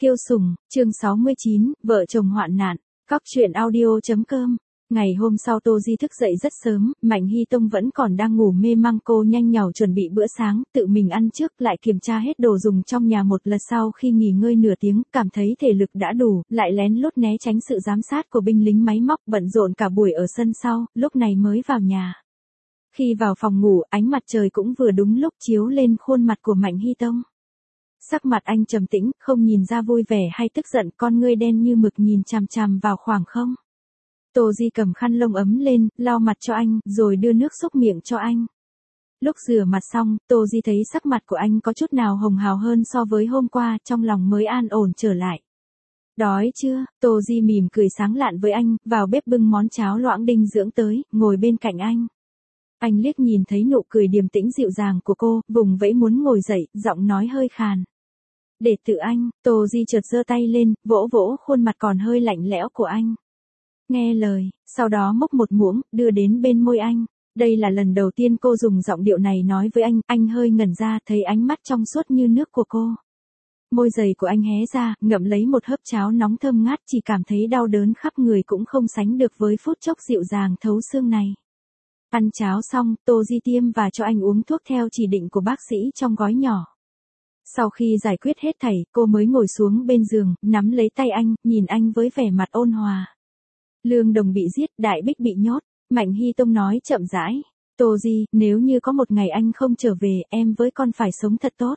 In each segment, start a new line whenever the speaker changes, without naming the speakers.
Kiêu Sùng, chương 69, vợ chồng hoạn nạn, Cóc truyện audio.com. Ngày hôm sau Tô Di thức dậy rất sớm, Mạnh Hy Tông vẫn còn đang ngủ mê mang, cô nhanh nhảu chuẩn bị bữa sáng, tự mình ăn trước, lại kiểm tra hết đồ dùng trong nhà một lần. Sau khi nghỉ ngơi nửa tiếng, cảm thấy thể lực đã đủ, lại lén lút né tránh sự giám sát của binh lính máy móc bận rộn cả buổi ở sân sau, lúc này mới vào nhà. Khi vào phòng ngủ, ánh mặt trời cũng vừa đúng lúc chiếu lên khuôn mặt của Mạnh Hy Tông. Sắc mặt anh trầm tĩnh, không nhìn ra vui vẻ hay tức giận, con ngươi đen như mực nhìn chằm chằm vào khoảng không. Tô Di cầm khăn lông ấm lên, lau mặt cho anh, rồi đưa nước xúc miệng cho anh. Lúc rửa mặt xong, Tô Di thấy sắc mặt của anh có chút nào hồng hào hơn so với hôm qua, trong lòng mới an ổn trở lại. Đói chưa? Tô Di mỉm cười sáng lạn với anh, vào bếp bưng món cháo loãng đinh dưỡng tới, ngồi bên cạnh anh. Anh liếc nhìn thấy nụ cười điềm tĩnh dịu dàng của cô, vùng vẫy muốn ngồi dậy, giọng nói hơi khàn. Để tự anh, Tô Di chợt giơ tay lên, vỗ vỗ khuôn mặt còn hơi lạnh lẽo của anh. Nghe lời, sau đó múc một muỗng, đưa đến bên môi anh. Đây là lần đầu tiên cô dùng giọng điệu này nói với anh hơi ngẩn ra, thấy ánh mắt trong suốt như nước của cô. Môi dày của anh hé ra, ngậm lấy một hớp cháo nóng thơm ngát, chỉ cảm thấy đau đớn khắp người cũng không sánh được với phút chốc dịu dàng thấu xương này. Ăn cháo xong, Tô Di tiêm và cho anh uống thuốc theo chỉ định của bác sĩ trong gói nhỏ. Sau khi giải quyết hết thảy, cô mới ngồi xuống bên giường, nắm lấy tay anh, nhìn anh với vẻ mặt ôn hòa. Lương Đồng bị giết, Đại Bích bị nhốt, Mạnh Hy Tông nói chậm rãi. Tô Di, nếu như có một ngày anh không trở về, em với con phải sống thật tốt.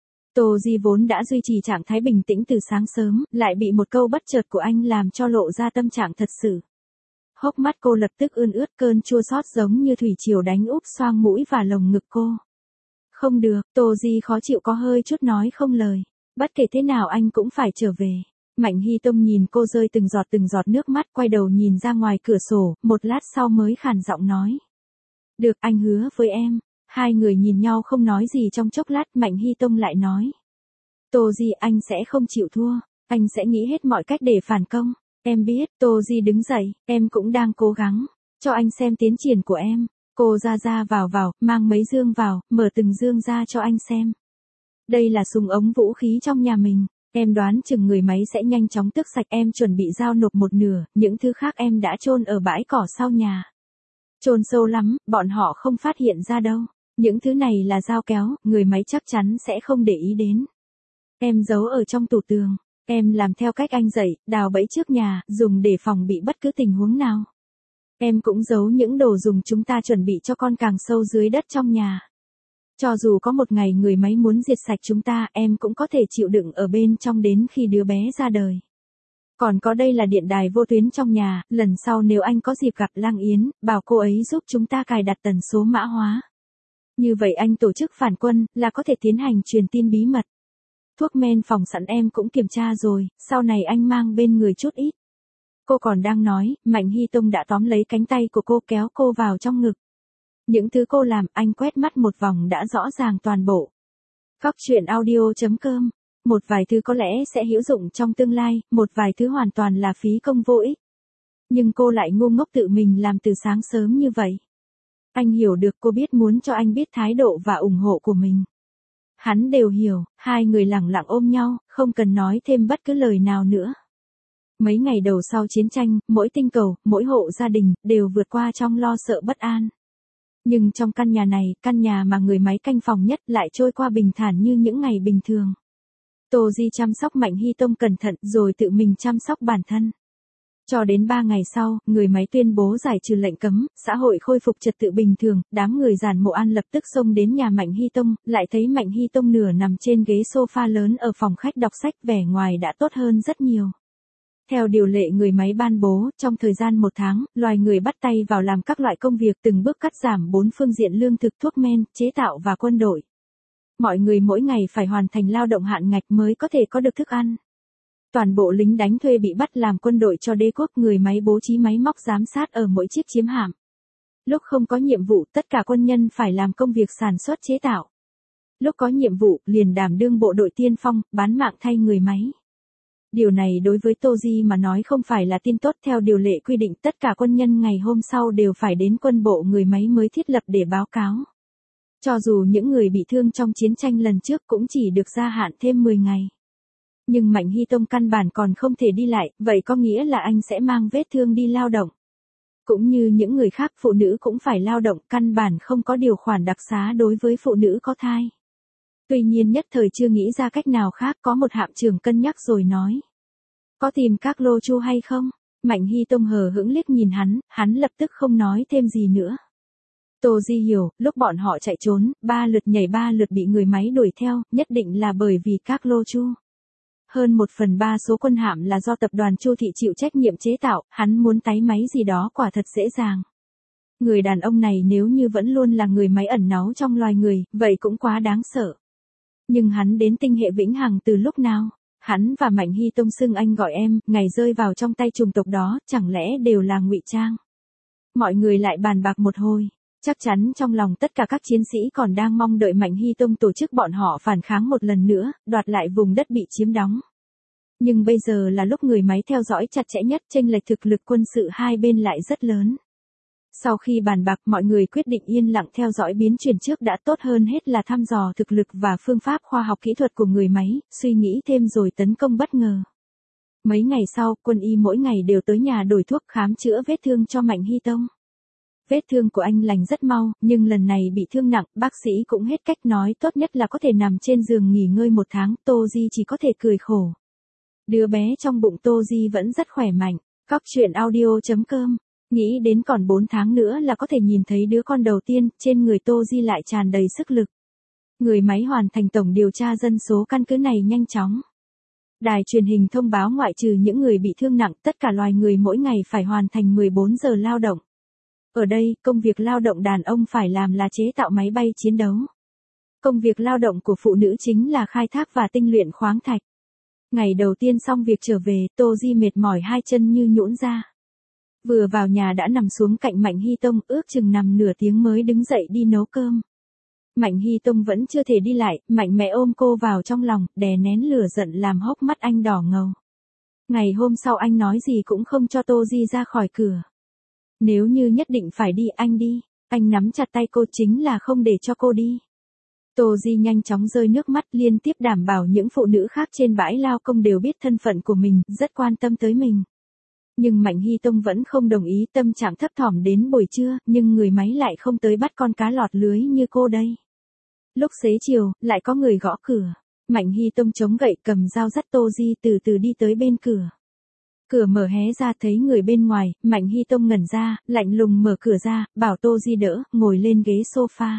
Tô Di vốn đã duy trì trạng thái bình tĩnh từ sáng sớm, lại bị một câu bất chợt của anh làm cho lộ ra tâm trạng thật sự. Hốc mắt cô lập tức ươn ướt, cơn chua xót giống như thủy triều đánh úp xoang mũi và lồng ngực cô. Không được, Tô Di khó chịu có hơi chút nói không lời. Bất kể thế nào anh cũng phải trở về. Mạnh Hy Tông nhìn cô rơi từng giọt nước mắt, quay đầu nhìn ra ngoài cửa sổ, một lát sau mới khàn giọng nói. Được, anh hứa với em. Hai người nhìn nhau không nói gì trong chốc lát, Mạnh Hy Tông lại nói. Tô Di, anh sẽ không chịu thua, anh sẽ nghĩ hết mọi cách để phản công. Em biết. Tô Di đứng dậy, em cũng đang cố gắng. Cho anh xem tiến triển của em. Cô ra vào, mang mấy dương vào, mở từng dương ra cho anh xem. Đây là súng ống vũ khí trong nhà mình. Em đoán chừng người máy sẽ nhanh chóng tước sạch, em chuẩn bị giao nộp một nửa, những thứ khác em đã chôn ở bãi cỏ sau nhà. Chôn sâu lắm, bọn họ không phát hiện ra đâu. Những thứ này là dao kéo, người máy chắc chắn sẽ không để ý đến. Em giấu ở trong tủ tường. Em làm theo cách anh dạy, đào bẫy trước nhà, dùng để phòng bị bất cứ tình huống nào. Em cũng giấu những đồ dùng chúng ta chuẩn bị cho con càng sâu dưới đất trong nhà. Cho dù có một ngày người máy muốn diệt sạch chúng ta, em cũng có thể chịu đựng ở bên trong đến khi đứa bé ra đời. Còn có đây là điện đài vô tuyến trong nhà, lần sau nếu anh có dịp gặp Lang Yến, bảo cô ấy giúp chúng ta cài đặt tần số mã hóa. Như vậy anh tổ chức phản quân, là có thể tiến hành truyền tin bí mật. Thuốc men phòng sẵn em cũng kiểm tra rồi, sau này anh mang bên người chút ít. Cô còn đang nói, Mạnh Hy Tông đã tóm lấy cánh tay của cô, kéo cô vào trong ngực. Những thứ cô làm, anh quét mắt một vòng đã rõ ràng toàn bộ. Cóc truyện audio.com. Một vài thứ có lẽ sẽ hữu dụng trong tương lai, một vài thứ hoàn toàn là phí công vô ích. Nhưng cô lại ngu ngốc tự mình làm từ sáng sớm như vậy. Anh hiểu được, cô biết muốn cho anh biết thái độ và ủng hộ của mình. Hắn đều hiểu, hai người lặng lặng ôm nhau, không cần nói thêm bất cứ lời nào nữa. Mấy ngày đầu sau chiến tranh, mỗi tinh cầu, mỗi hộ gia đình, đều vượt qua trong lo sợ bất an. Nhưng trong căn nhà này, căn nhà mà người máy canh phòng nhất, lại trôi qua bình thản như những ngày bình thường. Tô Di chăm sóc Mạnh Hy Tông cẩn thận, rồi tự mình chăm sóc bản thân. Cho đến 3 ngày sau, người máy tuyên bố giải trừ lệnh cấm, xã hội khôi phục trật tự bình thường, đám người giản Mộ An lập tức xông đến nhà Mạnh Hy Tông, lại thấy Mạnh Hy Tông nửa nằm trên ghế sofa lớn ở phòng khách đọc sách, vẻ ngoài đã tốt hơn rất nhiều. Theo điều lệ người máy ban bố, trong thời gian 1 tháng, loài người bắt tay vào làm các loại công việc, từng bước cắt giảm 4 phương diện: lương thực, thuốc men, chế tạo và quân đội. Mọi người mỗi ngày phải hoàn thành lao động hạn ngạch mới có thể có được thức ăn. Toàn bộ lính đánh thuê bị bắt làm quân đội cho đế quốc, người máy bố trí máy móc giám sát ở mỗi chiếc chiếm hạm. Lúc không có nhiệm vụ, tất cả quân nhân phải làm công việc sản xuất chế tạo. Lúc có nhiệm vụ, liền đảm đương bộ đội tiên phong, bán mạng thay người máy. Điều này đối với Tô Di mà nói không phải là tin tốt. Theo điều lệ quy định, tất cả quân nhân ngày hôm sau đều phải đến quân bộ người máy mới thiết lập để báo cáo. Cho dù những người bị thương trong chiến tranh lần trước cũng chỉ được gia hạn thêm 10 ngày. Nhưng Mạnh Hy Tông căn bản còn không thể đi lại, vậy có nghĩa là anh sẽ mang vết thương đi lao động. Cũng như những người khác, phụ nữ cũng phải lao động, căn bản không có điều khoản đặc xá đối với phụ nữ có thai. Tuy nhiên nhất thời chưa nghĩ ra cách nào khác, có một hạm trưởng cân nhắc rồi nói. Có tìm các lô chu hay không? Mạnh Hy Tông hờ hững liếc nhìn hắn lập tức không nói thêm gì nữa. Tô Di hiểu, lúc bọn họ chạy trốn, 3 lượt nhảy 3 lượt bị người máy đuổi theo, nhất định là bởi vì các lô chu. Hơn 1/3 số quân hạm là do tập đoàn Chu Thị chịu trách nhiệm chế tạo, hắn muốn tái máy gì đó quả thật dễ dàng. Người đàn ông này nếu như vẫn luôn là người máy ẩn náu trong loài người, vậy cũng quá đáng sợ. Nhưng hắn đến tinh hệ vĩnh hằng từ lúc nào? Hắn và Mạnh Hy Tông xưng anh gọi em, ngày rơi vào trong tay chủng tộc đó, chẳng lẽ đều là ngụy trang? Mọi người lại bàn bạc một hồi. Chắc chắn trong lòng tất cả các chiến sĩ còn đang mong đợi Mạnh Hy Tông tổ chức bọn họ phản kháng một lần nữa, đoạt lại vùng đất bị chiếm đóng. Nhưng bây giờ là lúc người máy theo dõi chặt chẽ nhất, chênh lệch thực lực quân sự hai bên lại rất lớn. Sau khi bàn bạc, mọi người quyết định yên lặng theo dõi biến chuyển trước đã, tốt hơn hết là thăm dò thực lực và phương pháp khoa học kỹ thuật của người máy, suy nghĩ thêm rồi tấn công bất ngờ. Mấy ngày sau, quân y mỗi ngày đều tới nhà đổi thuốc khám chữa vết thương cho Mạnh Hy Tông. Vết thương của anh lành rất mau, nhưng lần này bị thương nặng, bác sĩ cũng hết cách, nói tốt nhất là có thể nằm trên giường nghỉ ngơi 1 tháng, Tô Di chỉ có thể cười khổ. Đứa bé trong bụng Tô Di vẫn rất khỏe mạnh. Cóc truyện audio.com. Nghĩ đến còn 4 tháng nữa là có thể nhìn thấy đứa con đầu tiên, trên người Tô Di lại tràn đầy sức lực. Người máy hoàn thành tổng điều tra dân số căn cứ này nhanh chóng. Đài truyền hình thông báo ngoại trừ những người bị thương nặng, tất cả loài người mỗi ngày phải hoàn thành 14 giờ lao động. Ở đây, công việc lao động đàn ông phải làm là chế tạo máy bay chiến đấu. Công việc lao động của phụ nữ chính là khai thác và tinh luyện khoáng thạch. Ngày đầu tiên xong việc trở về, Tô Di mệt mỏi hai chân như nhũn ra. Vừa vào nhà đã nằm xuống cạnh Mạnh Hy Tông, ước chừng nằm nửa tiếng mới đứng dậy đi nấu cơm. Mạnh Hy Tông vẫn chưa thể đi lại, mạnh mẽ ôm cô vào trong lòng, đè nén lửa giận làm hốc mắt anh đỏ ngầu. Ngày hôm sau anh nói gì cũng không cho Tô Di ra khỏi cửa. Nếu như nhất định phải đi, anh đi. Anh nắm chặt tay cô, chính là không để cho cô đi. Tô Di nhanh chóng rơi nước mắt, liên tiếp đảm bảo những phụ nữ khác trên bãi lao công đều biết thân phận của mình, rất quan tâm tới mình. Nhưng Mạnh Hy Tông vẫn không đồng ý, tâm trạng thấp thỏm đến buổi trưa, nhưng người máy lại không tới bắt con cá lọt lưới như cô đây. Lúc xế chiều, lại có người gõ cửa. Mạnh Hy Tông chống gậy cầm dao dắt Tô Di từ từ đi tới bên cửa. Cửa mở hé ra thấy người bên ngoài, Mạnh Hy Tông ngẩn ra, lạnh lùng mở cửa ra, bảo Tô Di đỡ, ngồi lên ghế sofa.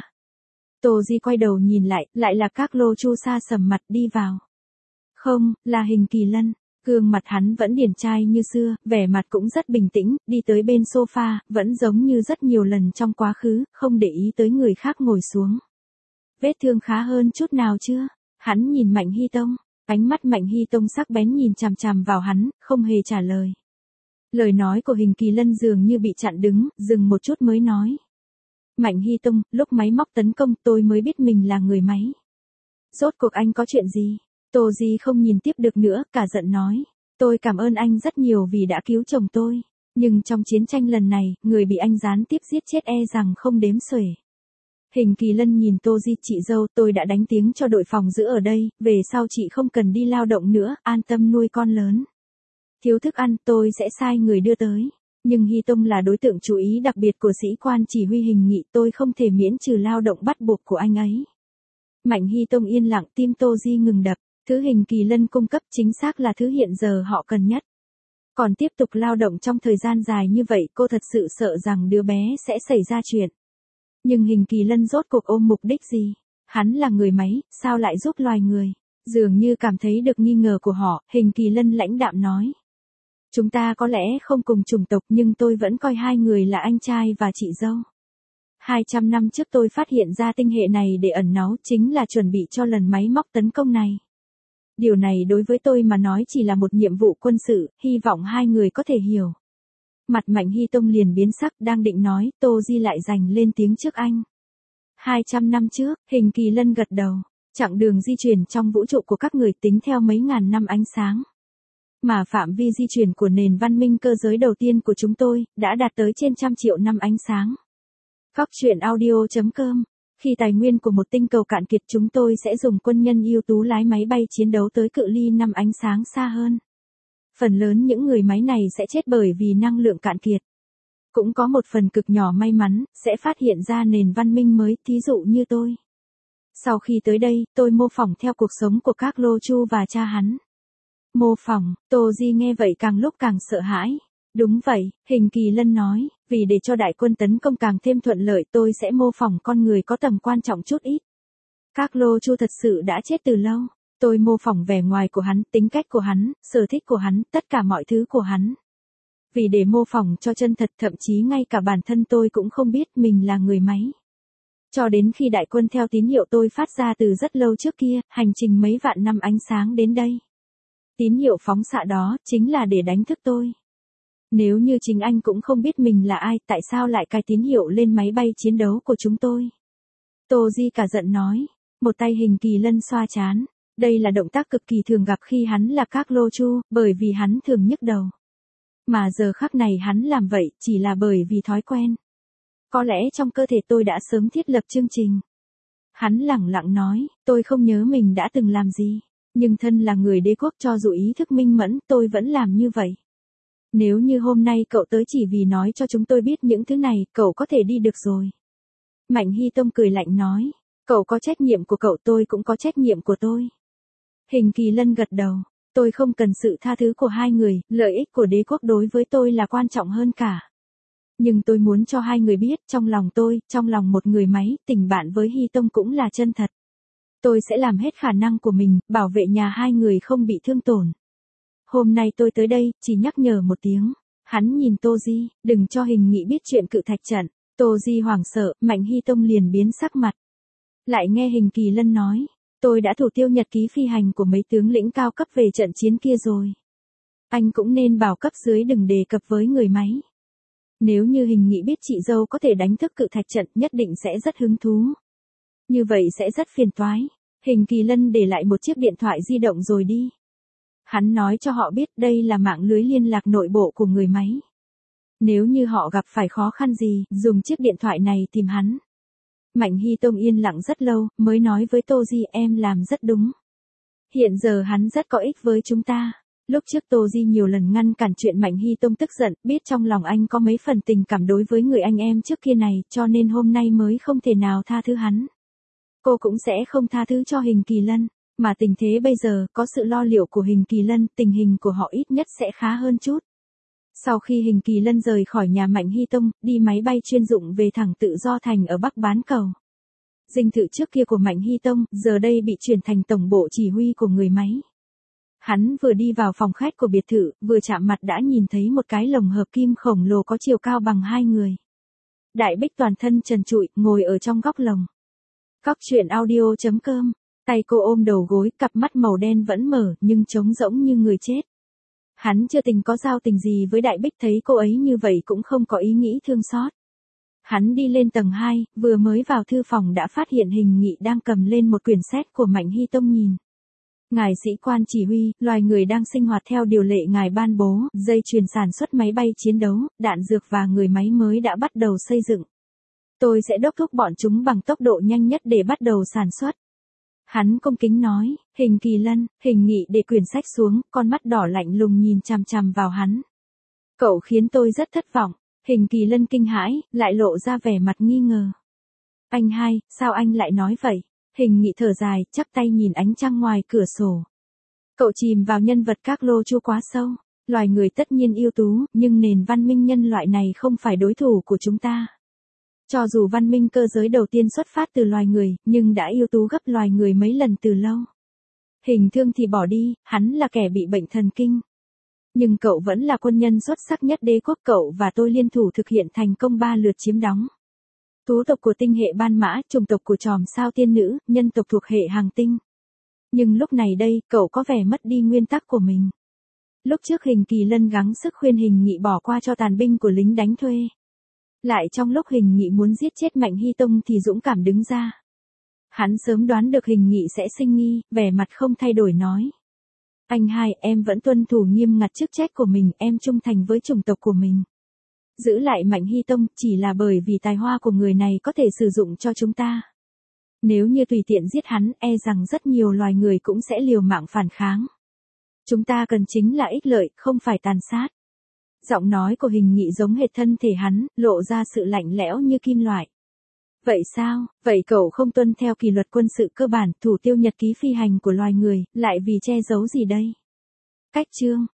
Tô Di quay đầu nhìn lại là các lô chu sa sầm mặt đi vào. Không, là Hình Kỳ Lân. Gương mặt hắn vẫn điển trai như xưa, vẻ mặt cũng rất bình tĩnh, đi tới bên sofa, vẫn giống như rất nhiều lần trong quá khứ, không để ý tới người khác ngồi xuống. Vết thương khá hơn chút nào chưa? Hắn nhìn Mạnh Hy Tông, ánh mắt Mạnh Hy Tông sắc bén nhìn chằm chằm vào hắn, không hề trả lời. Lời nói của Hình Kỳ Lân dường như bị chặn đứng, dừng một chút mới nói. Mạnh Hy Tông, lúc máy móc tấn công tôi mới biết mình là người máy. Rốt cuộc anh có chuyện gì? Tô Di không nhìn tiếp được nữa, cả giận nói. Tôi cảm ơn anh rất nhiều vì đã cứu chồng tôi. Nhưng trong chiến tranh lần này, người bị anh gián tiếp giết chết e rằng không đếm xuể. Hình Kỳ Lân nhìn Tô Di, chị dâu, tôi đã đánh tiếng cho đội phòng giữ ở đây, về sau chị không cần đi lao động nữa, an tâm nuôi con lớn. Thiếu thức ăn, tôi sẽ sai người đưa tới. Nhưng Hy Tông là đối tượng chú ý đặc biệt của sĩ quan chỉ huy Hình Nghị, tôi không thể miễn trừ lao động bắt buộc của anh ấy. Mạnh Hy Tông yên lặng, tim Tô Di ngừng đập. Thứ Hình Kỳ Lân cung cấp chính xác là thứ hiện giờ họ cần nhất. Còn tiếp tục lao động trong thời gian dài như vậy, cô thật sự sợ rằng đứa bé sẽ xảy ra chuyện. Nhưng Hình Kỳ Lân rốt cuộc ôm mục đích gì? Hắn là người máy, sao lại giúp loài người? Dường như cảm thấy được nghi ngờ của họ, Hình Kỳ Lân lãnh đạm nói. Chúng ta có lẽ không cùng chủng tộc nhưng tôi vẫn coi hai người là anh trai và chị dâu. 200 năm trước tôi phát hiện ra tinh hệ này để ẩn náu, chính là chuẩn bị cho lần máy móc tấn công này. Điều này đối với tôi mà nói chỉ là một nhiệm vụ quân sự, hy vọng hai người có thể hiểu. Mặt Mạnh Hy Tông liền biến sắc, đang định nói, Tô Di lại giành lên tiếng trước anh. 200 năm trước, Hình Kỳ Lân gật đầu, chặng đường di chuyển trong vũ trụ của các người tính theo mấy ngàn năm ánh sáng. Mà phạm vi di chuyển của nền văn minh cơ giới đầu tiên của chúng tôi, đã đạt tới trên 100 triệu năm ánh sáng. Cóc truyện audio.com Khi tài nguyên của một tinh cầu cạn kiệt chúng tôi sẽ dùng quân nhân ưu tú lái máy bay chiến đấu tới cự ly 5 ánh sáng xa hơn. Phần lớn những người máy này sẽ chết bởi vì năng lượng cạn kiệt. Cũng có một phần cực nhỏ may mắn, sẽ phát hiện ra nền văn minh mới, thí dụ như tôi. Sau khi tới đây, tôi mô phỏng theo cuộc sống của các Lô Chu và cha hắn. Mô phỏng, Tô Di nghe vậy càng lúc càng sợ hãi. Đúng vậy, Hình Kỳ Lân nói, vì để cho đại quân tấn công càng thêm thuận lợi tôi sẽ mô phỏng con người có tầm quan trọng chút ít. Các Lô Chu thật sự đã chết từ lâu. Tôi mô phỏng vẻ ngoài của hắn, tính cách của hắn, sở thích của hắn, tất cả mọi thứ của hắn. Vì để mô phỏng cho chân thật, thậm chí ngay cả bản thân tôi cũng không biết mình là người máy. Cho đến khi đại quân theo tín hiệu tôi phát ra từ rất lâu trước kia, hành trình mấy vạn năm ánh sáng đến đây. Tín hiệu phóng xạ đó chính là để đánh thức tôi. Nếu như chính anh cũng không biết mình là ai, tại sao lại cài tín hiệu lên máy bay chiến đấu của chúng tôi? Tô Di cả giận nói, một tay Hình Kỳ Lân xoa trán. Đây là động tác cực kỳ thường gặp khi hắn là các Lô Chu, bởi vì hắn thường nhức đầu. Mà giờ khắc này hắn làm vậy chỉ là bởi vì thói quen. Có lẽ trong cơ thể tôi đã sớm thiết lập chương trình. Hắn lẳng lặng nói, tôi không nhớ mình đã từng làm gì. Nhưng thân là người đế quốc cho dù ý thức minh mẫn, tôi vẫn làm như vậy. Nếu như hôm nay cậu tới chỉ vì nói cho chúng tôi biết những thứ này, cậu có thể đi được rồi. Mạnh Hy Tông cười lạnh nói, cậu có trách nhiệm của cậu, tôi cũng có trách nhiệm của tôi. Hình Kỳ Lân gật đầu, tôi không cần sự tha thứ của hai người, lợi ích của đế quốc đối với tôi là quan trọng hơn cả. Nhưng tôi muốn cho hai người biết, trong lòng tôi, trong lòng một người máy, tình bạn với Hy Tông cũng là chân thật. Tôi sẽ làm hết khả năng của mình, bảo vệ nhà hai người không bị thương tổn. Hôm nay tôi tới đây, chỉ nhắc nhở một tiếng. Hắn nhìn Tô Di, đừng cho Hình Nghị biết chuyện cự thạch trận. Tô Di hoảng sợ, Mạnh Hy Tông liền biến sắc mặt. Lại nghe Hình Kỳ Lân nói, tôi đã thủ tiêu nhật ký phi hành của mấy tướng lĩnh cao cấp về trận chiến kia rồi. Anh cũng nên bảo cấp dưới đừng đề cập với người máy. Nếu như Hình Nghị biết chị dâu có thể đánh thức cự thạch trận nhất định sẽ rất hứng thú. Như vậy sẽ rất phiền toái. Hình Kỳ Lân để lại một chiếc điện thoại di động rồi đi. Hắn nói cho họ biết đây là mạng lưới liên lạc nội bộ của người máy. Nếu như họ gặp phải khó khăn gì, dùng chiếc điện thoại này tìm hắn. Mạnh Hy Tông yên lặng rất lâu, mới nói với Tô Di, em làm rất đúng. Hiện giờ hắn rất có ích với chúng ta. Lúc trước Tô Di nhiều lần ngăn cản chuyện Mạnh Hy Tông tức giận, biết trong lòng anh có mấy phần tình cảm đối với người anh em trước kia này, cho nên hôm nay mới không thể nào tha thứ hắn. Cô cũng sẽ không tha thứ cho Hình Kỳ Lân, mà tình thế bây giờ, có sự lo liệu của Hình Kỳ Lân, tình hình của họ ít nhất sẽ khá hơn chút. Sau khi Hình Kỳ Lân rời khỏi nhà Mạnh Hy Tông, đi máy bay chuyên dụng về thẳng Tự Do Thành ở Bắc Bán Cầu. Dinh thự trước kia của Mạnh Hy Tông, giờ đây bị chuyển thành tổng bộ chỉ huy của người máy. Hắn vừa đi vào phòng khách của biệt thự, vừa chạm mặt đã nhìn thấy một cái lồng hợp kim khổng lồ có chiều cao bằng hai người. Đại Bích toàn thân trần trụi, ngồi ở trong góc lồng. Góc truyện audio.com, tay cô ôm đầu gối, cặp mắt màu đen vẫn mở, nhưng trống rỗng như người chết. Hắn chưa từng có giao tình gì với Đại Bích, thấy cô ấy như vậy cũng không có ý nghĩ thương xót. Hắn đi lên tầng 2, vừa mới vào thư phòng đã phát hiện Hình Nghị đang cầm lên một quyển sách của Mạnh Hy Tông nhìn. Ngài sĩ quan chỉ huy, loài người đang sinh hoạt theo điều lệ ngài ban bố, dây chuyền sản xuất máy bay chiến đấu, đạn dược và người máy mới đã bắt đầu xây dựng. Tôi sẽ đốc thúc bọn chúng bằng tốc độ nhanh nhất để bắt đầu sản xuất. Hắn cung kính nói, Hình Kỳ Lân. Hình Nghị để quyển sách xuống, con mắt đỏ lạnh lùng nhìn chằm chằm vào hắn. Cậu khiến tôi rất thất vọng. Hình Kỳ Lân kinh hãi, lại lộ ra vẻ mặt nghi ngờ. Anh hai, sao anh lại nói vậy? Hình Nghị thở dài, chắp tay nhìn ánh trăng ngoài cửa sổ. Cậu chìm vào nhân vật các Lô Chu quá sâu. Loài người tất nhiên ưu tú, nhưng nền văn minh nhân loại này không phải đối thủ của chúng ta. Cho dù văn minh cơ giới đầu tiên xuất phát từ loài người, nhưng đã ưu tú gấp loài người mấy lần từ lâu. Hình Thương thì bỏ đi, hắn là kẻ bị bệnh thần kinh. Nhưng cậu vẫn là quân nhân xuất sắc nhất đế quốc, cậu và tôi liên thủ thực hiện thành công 3 lượt chiếm đóng. Tú tộc của tinh hệ Ban Mã, chủng tộc của chòm sao tiên nữ, nhân tộc thuộc hệ Hàng Tinh. Nhưng lúc này đây, cậu có vẻ mất đi nguyên tắc của mình. Lúc trước Hình Kỳ Lân gắng sức khuyên Hình Nghị bỏ qua cho tàn binh của lính đánh thuê. Lại trong lúc Hình Nghị muốn giết chết Mạnh Hy Tông thì dũng cảm đứng ra. Hắn sớm đoán được Hình Nghị sẽ sinh nghi, vẻ mặt không thay đổi nói. Anh hai, em vẫn tuân thủ nghiêm ngặt chức trách của mình, em trung thành với chủng tộc của mình. Giữ lại Mạnh Hy Tông chỉ là bởi vì tài hoa của người này có thể sử dụng cho chúng ta. Nếu như tùy tiện giết hắn, e rằng rất nhiều loài người cũng sẽ liều mạng phản kháng. Chúng ta cần chính là ích lợi, không phải tàn sát. Giọng nói của Hình Nghị giống hệt thân thể hắn, lộ ra sự lạnh lẽo như kim loại. Vậy sao, vậy cậu không tuân theo kỷ luật quân sự cơ bản, thủ tiêu nhật ký phi hành của loài người, lại vì che giấu gì đây? Cách chương